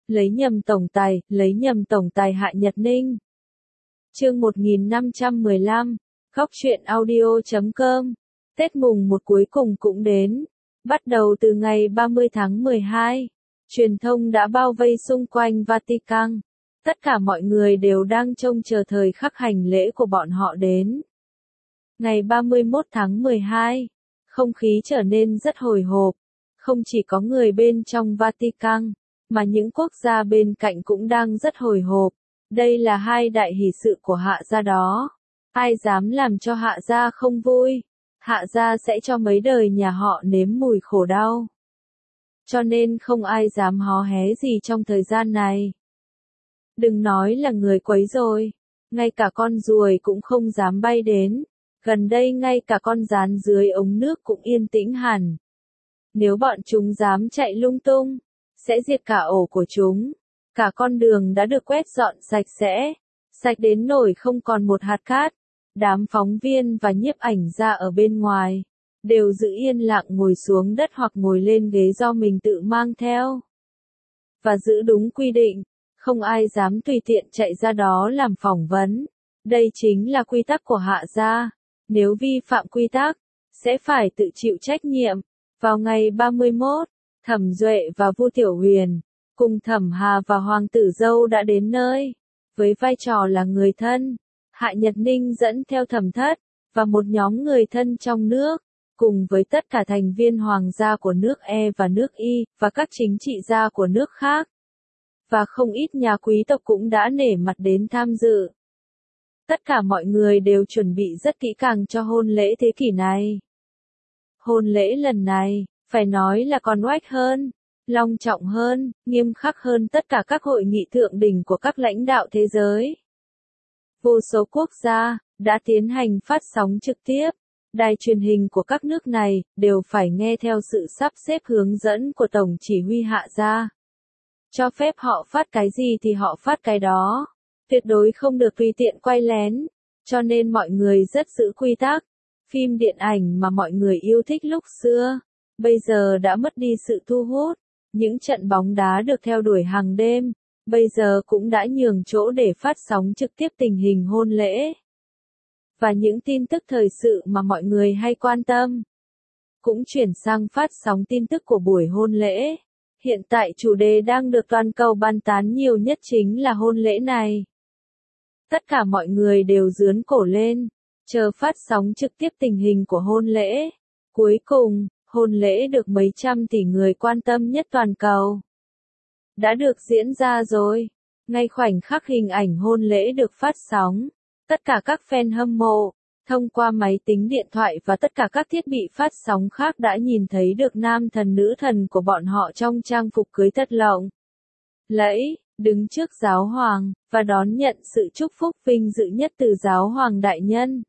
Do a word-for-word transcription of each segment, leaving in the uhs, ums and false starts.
lấy nhầm tổng tài, lấy nhầm tổng tài Hạ Nhật Ninh. Chương một nghìn năm trăm mười lăm, góc truyện audio chấm com. Tết mùng một cuối cùng cũng đến. Bắt đầu từ ngày ba mươi tháng mười hai, truyền thông đã bao vây xung quanh Vatican. Tất cả mọi người đều đang trông chờ thời khắc hành lễ của bọn họ đến. Ngày ba mươi mốt tháng mười hai, không khí trở nên rất hồi hộp. Không chỉ có người bên trong Vatican, mà những quốc gia bên cạnh cũng đang rất hồi hộp. Đây là hai đại hỷ sự của Hạ gia đó. Ai dám làm cho Hạ gia không vui, Hạ gia sẽ cho mấy đời nhà họ nếm mùi khổ đau. Cho nên không ai dám hó hé gì trong thời gian này. Đừng nói là người quấy rồi, ngay cả con ruồi cũng không dám bay đến. Gần đây ngay cả con gián dưới ống nước cũng yên tĩnh hẳn. Nếu bọn chúng dám chạy lung tung, sẽ diệt cả ổ của chúng. Cả con đường đã được quét dọn sạch sẽ, sạch đến nỗi không còn một hạt cát. Đám phóng viên và nhiếp ảnh gia ở bên ngoài, đều giữ yên lặng ngồi xuống đất hoặc ngồi lên ghế do mình tự mang theo. Và giữ đúng quy định, không ai dám tùy tiện chạy ra đó làm phỏng vấn. Đây chính là quy tắc của Hạ gia. Nếu vi phạm quy tắc, sẽ phải tự chịu trách nhiệm. Vào ngày ba mươi mốt, Thẩm Duệ và Vu Tiểu Huyền, cùng Thẩm Hà và Hoàng tử dâu đã đến nơi. Với vai trò là người thân, Hạ Nhật Ninh dẫn theo Thẩm Thất, và một nhóm người thân trong nước, cùng với tất cả thành viên hoàng gia của nước E và nước Y, và các chính trị gia của nước khác. Và không ít nhà quý tộc cũng đã nể mặt đến tham dự. Tất cả mọi người đều chuẩn bị rất kỹ càng cho hôn lễ thế kỷ này. Hôn lễ lần này, phải nói là còn oách hơn, long trọng hơn, nghiêm khắc hơn tất cả các hội nghị thượng đỉnh của các lãnh đạo thế giới. Vô số quốc gia đã tiến hành phát sóng trực tiếp. Đài truyền hình của các nước này đều phải nghe theo sự sắp xếp hướng dẫn của Tổng chỉ huy Hạ gia. Cho phép họ phát cái gì thì họ phát cái đó. Tuyệt đối không được tùy tiện quay lén. Cho nên mọi người rất giữ quy tắc. Phim điện ảnh mà mọi người yêu thích lúc xưa, bây giờ đã mất đi sự thu hút. Những trận bóng đá được theo đuổi hàng đêm, bây giờ cũng đã nhường chỗ để phát sóng trực tiếp tình hình hôn lễ. Và những tin tức thời sự mà mọi người hay quan tâm, cũng chuyển sang phát sóng tin tức của buổi hôn lễ. Hiện tại chủ đề đang được toàn cầu bàn tán nhiều nhất chính là hôn lễ này. Tất cả mọi người đều giương cổ lên, chờ phát sóng trực tiếp tình hình của hôn lễ. Cuối cùng, hôn lễ được mấy trăm tỷ người quan tâm nhất toàn cầu đã được diễn ra rồi. Ngay khoảnh khắc hình ảnh hôn lễ được phát sóng, tất cả các fan hâm mộ, thông qua máy tính điện thoại và tất cả các thiết bị phát sóng khác đã nhìn thấy được nam thần nữ thần của bọn họ trong trang phục cưới thật lộng lẫy, đứng trước giáo hoàng, và đón nhận sự chúc phúc vinh dự nhất từ giáo hoàng đại nhân.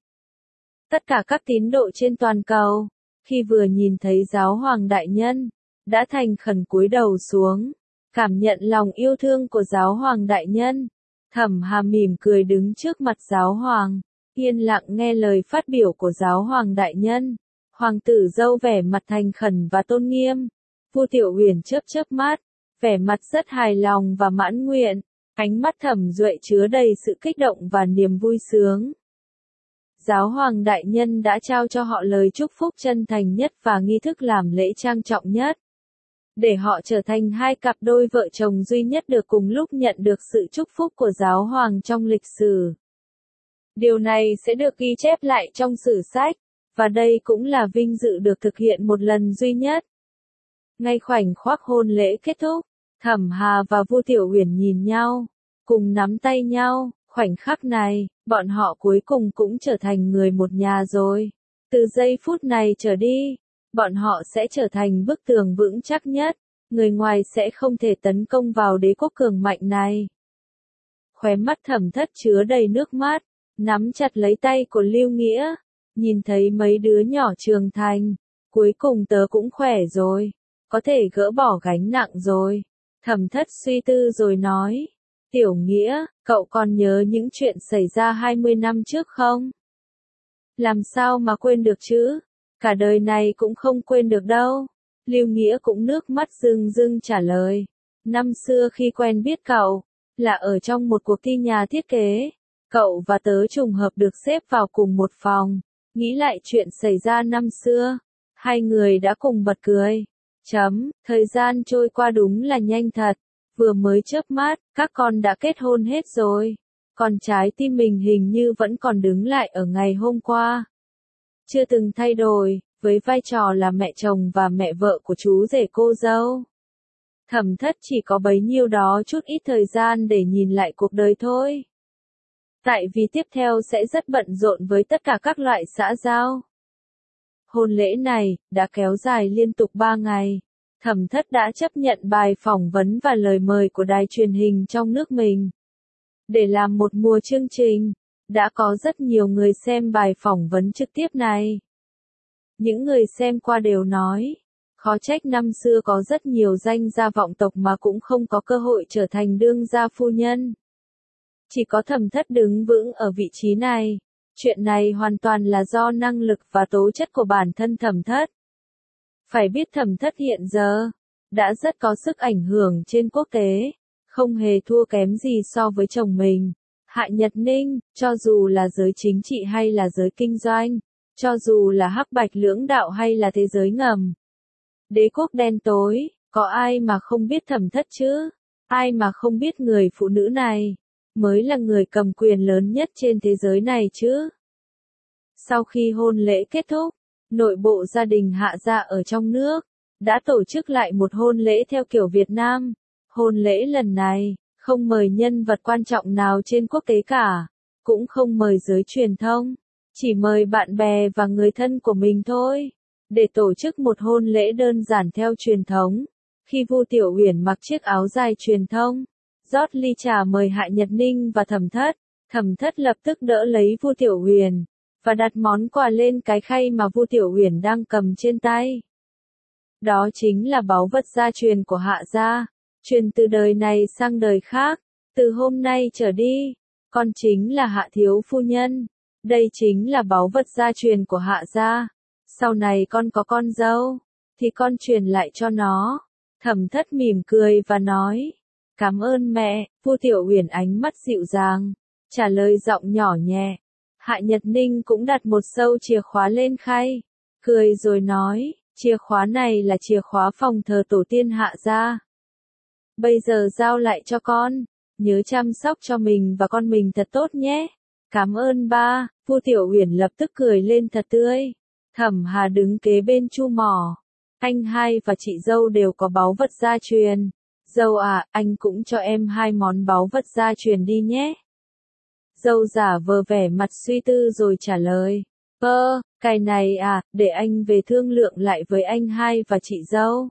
Tất cả các tín đồ trên toàn cầu, khi vừa nhìn thấy giáo hoàng đại nhân, đã thành khẩn cúi đầu xuống, cảm nhận lòng yêu thương của giáo hoàng đại nhân. Thẩm Hà mỉm cười đứng trước mặt giáo hoàng, yên lặng nghe lời phát biểu của giáo hoàng đại nhân. Hoàng tử dâu vẻ mặt thành khẩn và tôn nghiêm. Vu Tiểu Huyền chớp chớp mắt, vẻ mặt rất hài lòng và mãn nguyện. Ánh mắt Thẩm Duệ chứa đầy sự kích động và niềm vui sướng. Giáo hoàng đại nhân đã trao cho họ lời chúc phúc chân thành nhất và nghi thức làm lễ trang trọng nhất, để họ trở thành hai cặp đôi vợ chồng duy nhất được cùng lúc nhận được sự chúc phúc của giáo hoàng trong lịch sử. Điều này sẽ được ghi chép lại trong sử sách, và đây cũng là vinh dự được thực hiện một lần duy nhất. Ngay khoảnh khắc hôn lễ kết thúc, Thẩm Hà và Vu Tiểu Huyền nhìn nhau, cùng nắm tay nhau. Khoảnh khắc này, bọn họ cuối cùng cũng trở thành người một nhà rồi. Từ giây phút này trở đi, bọn họ sẽ trở thành bức tường vững chắc nhất. Người ngoài sẽ không thể tấn công vào đế quốc cường mạnh này. Khóe mắt Thẩm Thất chứa đầy nước mắt, nắm chặt lấy tay của Lưu Nghĩa. Nhìn thấy mấy đứa nhỏ trưởng thành, cuối cùng tớ cũng khỏe rồi, có thể gỡ bỏ gánh nặng rồi. Thẩm Thất suy tư rồi nói, Tiểu Nghĩa, cậu còn nhớ những chuyện xảy ra hai mươi năm trước không? Làm sao mà quên được chứ? Cả đời này cũng không quên được đâu. Lưu Nghĩa cũng nước mắt rưng rưng trả lời. Năm xưa khi quen biết cậu, là ở trong một cuộc thi nhà thiết kế. Cậu và tớ trùng hợp được xếp vào cùng một phòng. Nghĩ lại chuyện xảy ra năm xưa, hai người đã cùng bật cười. Chấm, thời gian trôi qua đúng là nhanh thật. Vừa mới chớp mắt, các con đã kết hôn hết rồi. Còn trái tim mình hình như vẫn còn đứng lại ở ngày hôm qua. Chưa từng thay đổi, với vai trò là mẹ chồng và mẹ vợ của chú rể cô dâu. Thẩm Thất chỉ có bấy nhiêu đó chút ít thời gian để nhìn lại cuộc đời thôi. Tại vì tiếp theo sẽ rất bận rộn với tất cả các loại xã giao. Hôn lễ này, đã kéo dài liên tục ba ngày. Thẩm Thất đã chấp nhận bài phỏng vấn và lời mời của đài truyền hình trong nước mình. Để làm một mùa chương trình, đã có rất nhiều người xem bài phỏng vấn trực tiếp này. Những người xem qua đều nói, khó trách năm xưa có rất nhiều danh gia vọng tộc mà cũng không có cơ hội trở thành đương gia phu nhân. Chỉ có Thẩm Thất đứng vững ở vị trí này. Chuyện này hoàn toàn là do năng lực và tố chất của bản thân Thẩm Thất. Phải biết Thẩm Thất hiện giờ đã rất có sức ảnh hưởng trên quốc tế, không hề thua kém gì so với chồng mình, Hạ Nhật Ninh, cho dù là giới chính trị hay là giới kinh doanh, cho dù là hắc bạch lưỡng đạo hay là thế giới ngầm. Đế quốc đen tối, có ai mà không biết Thẩm Thất chứ? Ai mà không biết người phụ nữ này mới là người cầm quyền lớn nhất trên thế giới này chứ? Sau khi hôn lễ kết thúc, nội bộ gia đình Hạ gia ở trong nước đã tổ chức lại một hôn lễ theo kiểu Việt Nam. Hôn lễ lần này không mời nhân vật quan trọng nào trên quốc tế cả, cũng không mời giới truyền thông, chỉ mời bạn bè và người thân của mình thôi, để tổ chức một hôn lễ đơn giản theo truyền thống. Khi Vu Tiểu Uyển mặc chiếc áo dài truyền thông, rót ly trà mời Hạ Nhật Ninh và Thẩm Thất, Thẩm Thất lập tức đỡ lấy Vu Tiểu Uyển và đặt món quà lên cái khay mà Vu Tiểu Uyển đang cầm trên tay. Đó chính là báu vật gia truyền của Hạ gia, truyền từ đời này sang đời khác. Từ hôm nay trở đi, con chính là Hạ thiếu phu nhân. Đây chính là báu vật gia truyền của Hạ gia. Sau này con có con dâu, thì con truyền lại cho nó. Thẩm Thất mỉm cười và nói, cảm ơn mẹ. Vu Tiểu Uyển ánh mắt dịu dàng, trả lời giọng nhỏ nhẹ. Hạ Nhật Ninh cũng đặt một sâu chìa khóa lên khay, cười rồi nói, chìa khóa này là chìa khóa phòng thờ tổ tiên Hạ gia. Bây giờ giao lại cho con, nhớ chăm sóc cho mình và con mình thật tốt nhé. Cảm ơn ba. Vu Tiểu Uyển lập tức cười lên thật tươi. Thẩm Hà đứng kế bên chu mỏ. Anh hai và chị dâu đều có báu vật gia truyền. Dâu à, anh cũng cho em hai món báu vật gia truyền đi nhé. Dâu giả vờ vẻ mặt suy tư rồi trả lời. Ơ, cái này à, để anh về thương lượng lại với anh hai và chị dâu.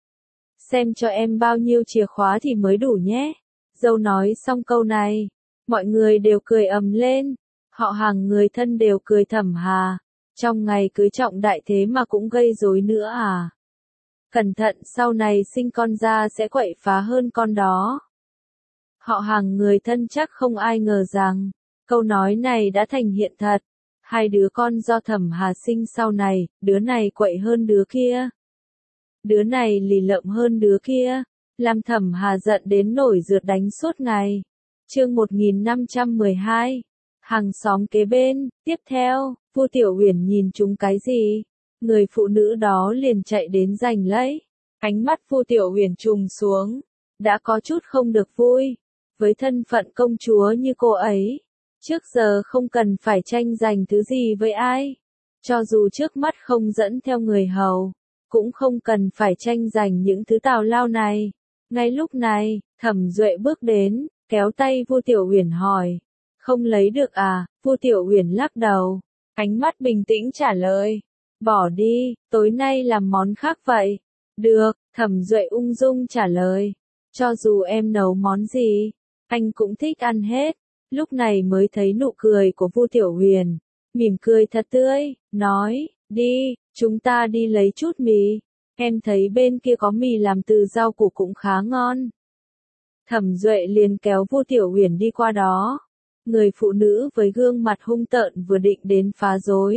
Xem cho em bao nhiêu chìa khóa thì mới đủ nhé. Dâu nói xong câu này, mọi người đều cười ầm lên. Họ hàng người thân đều cười Thẩm Hà. Trong ngày cưới trọng đại thế mà cũng gây rối nữa à? Cẩn thận sau này sinh con ra sẽ quậy phá hơn con đó. Họ hàng người thân chắc không ai ngờ rằng, câu nói này đã thành hiện thật. Hai đứa con do Thẩm Hà sinh sau này, đứa này quậy hơn đứa kia. Đứa này lì lợm hơn đứa kia, làm Thẩm Hà giận đến nổi rượt đánh suốt ngày. Chương một nghìn năm trăm mười hai. Hàng xóm kế bên. Tiếp theo, Vu Tiểu Uyển nhìn chúng cái gì? Người phụ nữ đó liền chạy đến giành lấy. Ánh mắt Vu Tiểu Uyển trùng xuống, đã có chút không được vui. Với thân phận công chúa như cô ấy, trước giờ không cần phải tranh giành thứ gì với ai. Cho dù trước mắt không dẫn theo người hầu, cũng không cần phải tranh giành những thứ tào lao này. Ngay lúc này, Thẩm Duệ bước đến, kéo tay Vu Tiểu Uyển hỏi, không lấy được à? Vu Tiểu Uyển lắc đầu, ánh mắt bình tĩnh trả lời, bỏ đi, tối nay làm món khác vậy. Được, Thẩm Duệ ung dung trả lời, cho dù em nấu món gì, anh cũng thích ăn hết. Lúc này mới thấy nụ cười của Vu Tiểu Uyển, mỉm cười thật tươi, nói, đi, chúng ta đi lấy chút mì, em thấy bên kia có mì làm từ rau củ cũng khá ngon. Thẩm Duệ liền kéo Vu Tiểu Uyển đi qua đó. Người phụ nữ với gương mặt hung tợn vừa định đến phá rối,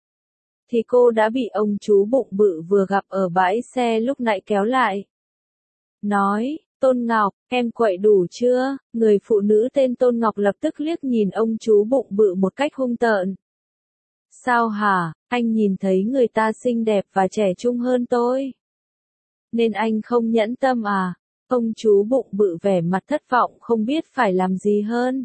thì cô đã bị ông chú bụng bự vừa gặp ở bãi xe lúc nãy kéo lại. Nói, Tôn Ngọc, em quậy đủ chưa? Người phụ nữ tên Tôn Ngọc lập tức liếc nhìn ông chú bụng bự một cách hung tợn. Sao hả, anh nhìn thấy người ta xinh đẹp và trẻ trung hơn tôi? Nên anh không nhẫn tâm à? Ông chú bụng bự vẻ mặt thất vọng không biết phải làm gì hơn.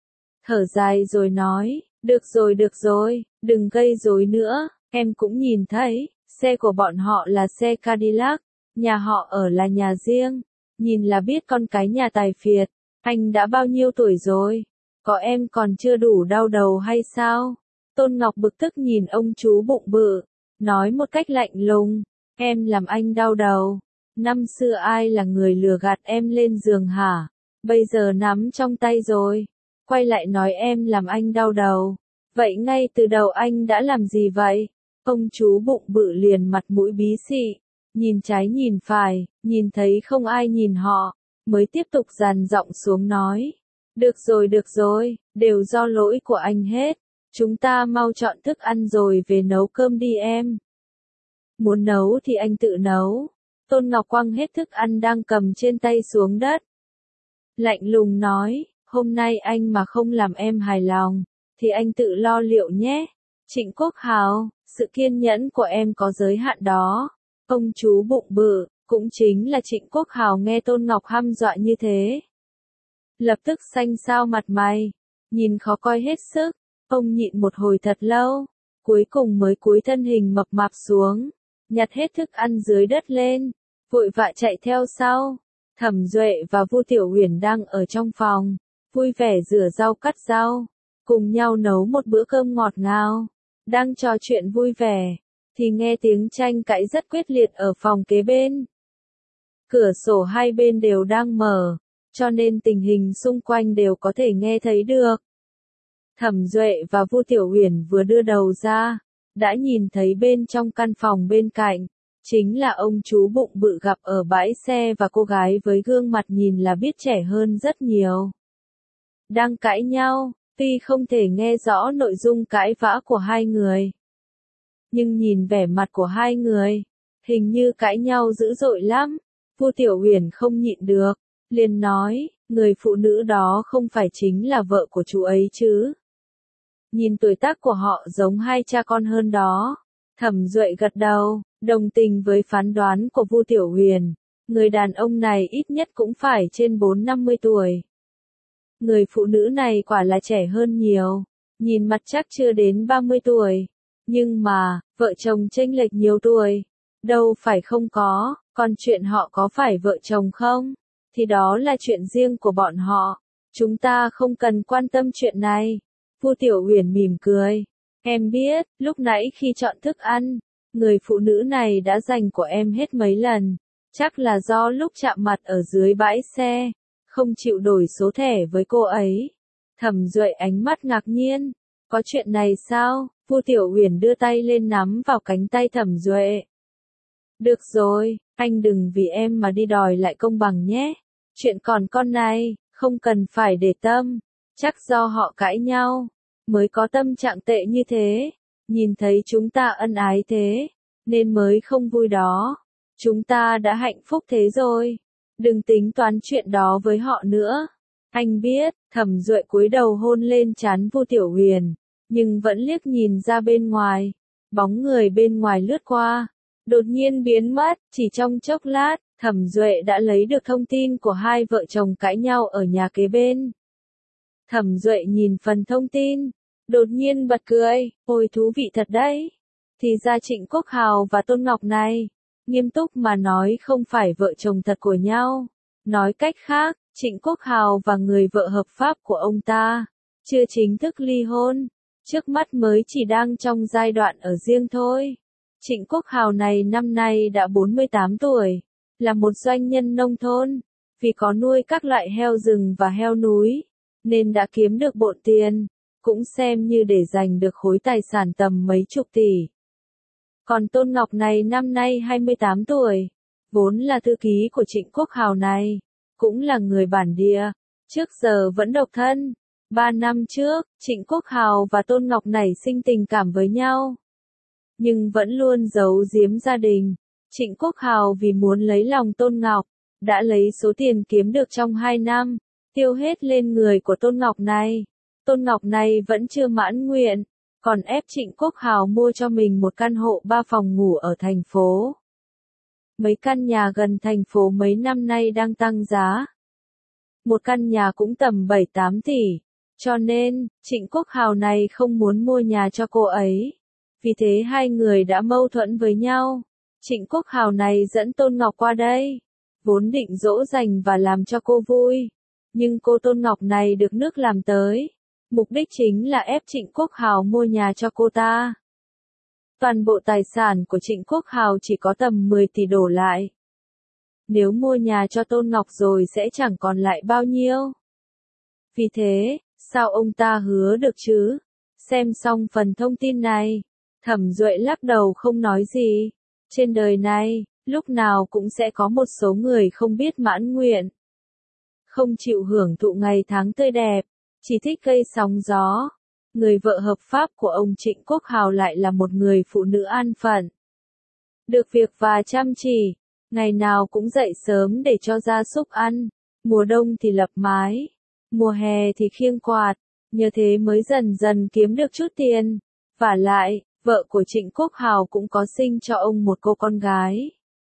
Thở dài rồi nói, được rồi được rồi, đừng gây rối nữa, em cũng nhìn thấy, xe của bọn họ là xe Cadillac, nhà họ ở là nhà riêng, nhìn là biết con cái nhà tài phiệt, anh đã bao nhiêu tuổi rồi, có em còn chưa đủ đau đầu hay sao? Tôn Ngọc bực tức nhìn ông chú bụng bự, nói một cách lạnh lùng, em làm anh đau đầu. Năm xưa ai là người lừa gạt em lên giường hả? Bây giờ nắm trong tay rồi. Quay lại nói em làm anh đau đầu. Vậy ngay từ đầu anh đã làm gì vậy? Ông chú bụng bự liền mặt mũi bí xị. Nhìn trái nhìn phải, nhìn thấy không ai nhìn họ. Mới tiếp tục dằn giọng xuống nói. Được rồi được rồi, đều do lỗi của anh hết. Chúng ta mau chọn thức ăn rồi về nấu cơm đi em. Muốn nấu thì anh tự nấu. Tôn Ngọc quăng hết thức ăn đang cầm trên tay xuống đất. Lạnh lùng nói, hôm nay anh mà không làm em hài lòng, thì anh tự lo liệu nhé. Trịnh Quốc Hào, sự kiên nhẫn của em có giới hạn đó. Ông chú bụng bự, cũng chính là Trịnh Quốc Hào nghe Tôn Ngọc hăm dọa như thế. Lập tức xanh xao mặt mày, nhìn khó coi hết sức, ông nhịn một hồi thật lâu, cuối cùng mới cúi thân hình mập mạp xuống. Nhặt hết thức ăn dưới đất lên, vội vã chạy theo sau. Thẩm Duệ và Vu Tiểu Uyển đang ở trong phòng, vui vẻ rửa rau cắt rau, cùng nhau nấu một bữa cơm ngọt ngào. Đang trò chuyện vui vẻ, thì nghe tiếng tranh cãi rất quyết liệt ở phòng kế bên. Cửa sổ hai bên đều đang mở, cho nên tình hình xung quanh đều có thể nghe thấy được. Thẩm Duệ và Vu Tiểu Uyển vừa đưa đầu ra, đã nhìn thấy bên trong căn phòng bên cạnh, chính là ông chú bụng bự gặp ở bãi xe và cô gái với gương mặt nhìn là biết trẻ hơn rất nhiều. Đang cãi nhau, tuy không thể nghe rõ nội dung cãi vã của hai người. Nhưng nhìn vẻ mặt của hai người, hình như cãi nhau dữ dội lắm. Vu Tiểu Uyển không nhịn được, liền nói, người phụ nữ đó không phải chính là vợ của chú ấy chứ. Nhìn tuổi tác của họ giống hai cha con hơn đó. Thẩm Duệ gật đầu, đồng tình với phán đoán của Vu Tiểu Uyển. Người đàn ông này ít nhất cũng phải trên bốn năm mươi tuổi. Người phụ nữ này quả là trẻ hơn nhiều. Nhìn mặt chắc chưa đến ba mươi tuổi. Nhưng mà, vợ chồng chênh lệch nhiều tuổi. Đâu phải không có, còn chuyện họ có phải vợ chồng không? Thì đó là chuyện riêng của bọn họ. Chúng ta không cần quan tâm chuyện này. Vu Tiểu Uyển mỉm cười. Em biết, lúc nãy khi chọn thức ăn, người phụ nữ này đã giành của em hết mấy lần. Chắc là do lúc chạm mặt ở dưới bãi xe, không chịu đổi số thẻ với cô ấy. Thẩm Duệ ánh mắt ngạc nhiên. Có chuyện này sao? Vu Tiểu Uyển đưa tay lên nắm vào cánh tay Thẩm Duệ. Được rồi, anh đừng vì em mà đi đòi lại công bằng nhé. Chuyện còn con này, không cần phải để tâm. Chắc do họ cãi nhau, mới có tâm trạng tệ như thế. Nhìn thấy chúng ta ân ái thế, nên mới không vui đó. Chúng ta đã hạnh phúc thế rồi. Đừng tính toán chuyện đó với họ nữa. Anh biết, Thẩm Duệ cúi đầu hôn lên trán Vu Tiểu Uyển, nhưng vẫn liếc nhìn ra bên ngoài. Bóng người bên ngoài lướt qua, đột nhiên biến mất, chỉ trong chốc lát, Thẩm Duệ đã lấy được thông tin của hai vợ chồng cãi nhau ở nhà kế bên. Thẩm Duệ nhìn phần thông tin, đột nhiên bật cười, ôi thú vị thật đấy. Thì ra Trịnh Quốc Hào và Tôn Ngọc này, nghiêm túc mà nói không phải vợ chồng thật của nhau. Nói cách khác, Trịnh Quốc Hào và người vợ hợp pháp của ông ta, chưa chính thức ly hôn, trước mắt mới chỉ đang trong giai đoạn ở riêng thôi. Trịnh Quốc Hào này năm nay đã bốn mươi tám tuổi, là một doanh nhân nông thôn, vì có nuôi các loại heo rừng và heo núi, nên đã kiếm được bộn tiền, cũng xem như để giành được khối tài sản tầm mấy chục tỷ. Còn Tôn Ngọc này năm nay hai mươi tám tuổi, vốn là thư ký của Trịnh Quốc Hào này, cũng là người bản địa, trước giờ vẫn độc thân. Ba năm trước, Trịnh Quốc Hào và Tôn Ngọc nảy sinh tình cảm với nhau, nhưng vẫn luôn giấu giếm gia đình. Trịnh Quốc Hào vì muốn lấy lòng Tôn Ngọc, đã lấy số tiền kiếm được trong hai năm, tiêu hết lên người của Tôn Ngọc này. Tôn Ngọc này vẫn chưa mãn nguyện, còn ép Trịnh Quốc Hào mua cho mình một căn hộ ba phòng ngủ ở thành phố. Mấy căn nhà gần thành phố mấy năm nay đang tăng giá. Một căn nhà cũng tầm bảy tám tỷ, cho nên, Trịnh Quốc Hào này không muốn mua nhà cho cô ấy. Vì thế hai người đã mâu thuẫn với nhau. Trịnh Quốc Hào này dẫn Tôn Ngọc qua đây, vốn định dỗ dành và làm cho cô vui. Nhưng cô Tôn Ngọc này được nước làm tới. Mục đích chính là ép Trịnh Quốc Hào mua nhà cho cô ta. Toàn bộ tài sản của Trịnh Quốc Hào chỉ có tầm mười tỷ đổ lại. Nếu mua nhà cho Tôn Ngọc rồi sẽ chẳng còn lại bao nhiêu. Vì thế, sao ông ta hứa được chứ? Xem xong phần thông tin này, Thẩm Duệ lắc đầu không nói gì. Trên đời này, lúc nào cũng sẽ có một số người không biết mãn nguyện. Không chịu hưởng thụ ngày tháng tươi đẹp, chỉ thích gây sóng gió. Người vợ hợp pháp của ông Trịnh Quốc Hào lại là một người phụ nữ an phận. Được việc và chăm chỉ, ngày nào cũng dậy sớm để cho gia súc ăn, mùa đông thì lập mái, mùa hè thì khiêng quạt, nhờ thế mới dần dần kiếm được chút tiền. Vả lại, vợ của Trịnh Quốc Hào cũng có sinh cho ông một cô con gái.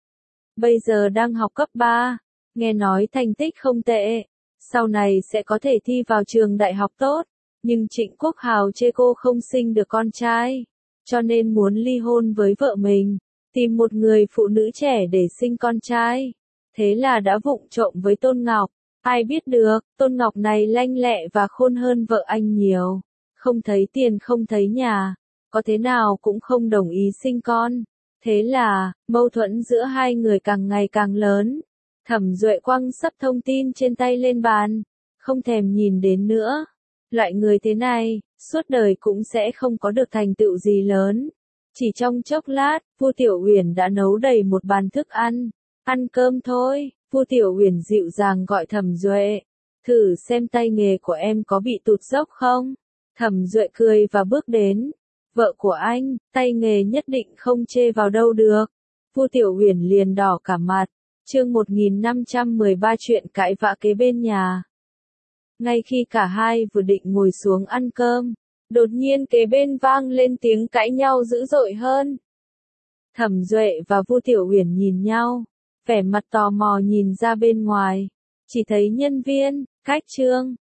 Bây giờ đang học cấp ba, nghe nói thành tích không tệ, sau này sẽ có thể thi vào trường đại học tốt. Nhưng Trịnh Quốc Hào chê cô không sinh được con trai, cho nên muốn ly hôn với vợ mình, tìm một người phụ nữ trẻ để sinh con trai. Thế là đã vụng trộm với Tôn Ngọc. Ai biết được, Tôn Ngọc này lanh lẹ và khôn hơn vợ anh nhiều. Không thấy tiền không thấy nhà, có thế nào cũng không đồng ý sinh con. Thế là, mâu thuẫn giữa hai người càng ngày càng lớn. Thẩm Duệ quăng sấp thông tin trên tay lên bàn, không thèm nhìn đến nữa. Loại người thế này, suốt đời cũng sẽ không có được thành tựu gì lớn. Chỉ trong chốc lát, Vu Tiểu Uyển đã nấu đầy một bàn thức ăn. Ăn cơm thôi, Vu Tiểu Uyển dịu dàng gọi Thẩm Duệ. Thử xem tay nghề của em có bị tụt dốc không? Thẩm Duệ cười và bước đến. Vợ của anh, tay nghề nhất định không chê vào đâu được. Vu Tiểu Uyển liền đỏ cả mặt. Chương một nghìn năm trăm mười ba chuyện cãi vã kế bên nhà. Ngay khi cả hai vừa định ngồi xuống ăn cơm, đột nhiên kế bên vang lên tiếng cãi nhau dữ dội hơn. Thẩm Duệ và Vu Tiểu Uyển nhìn nhau, vẻ mặt tò mò nhìn ra bên ngoài, chỉ thấy nhân viên, khách trương,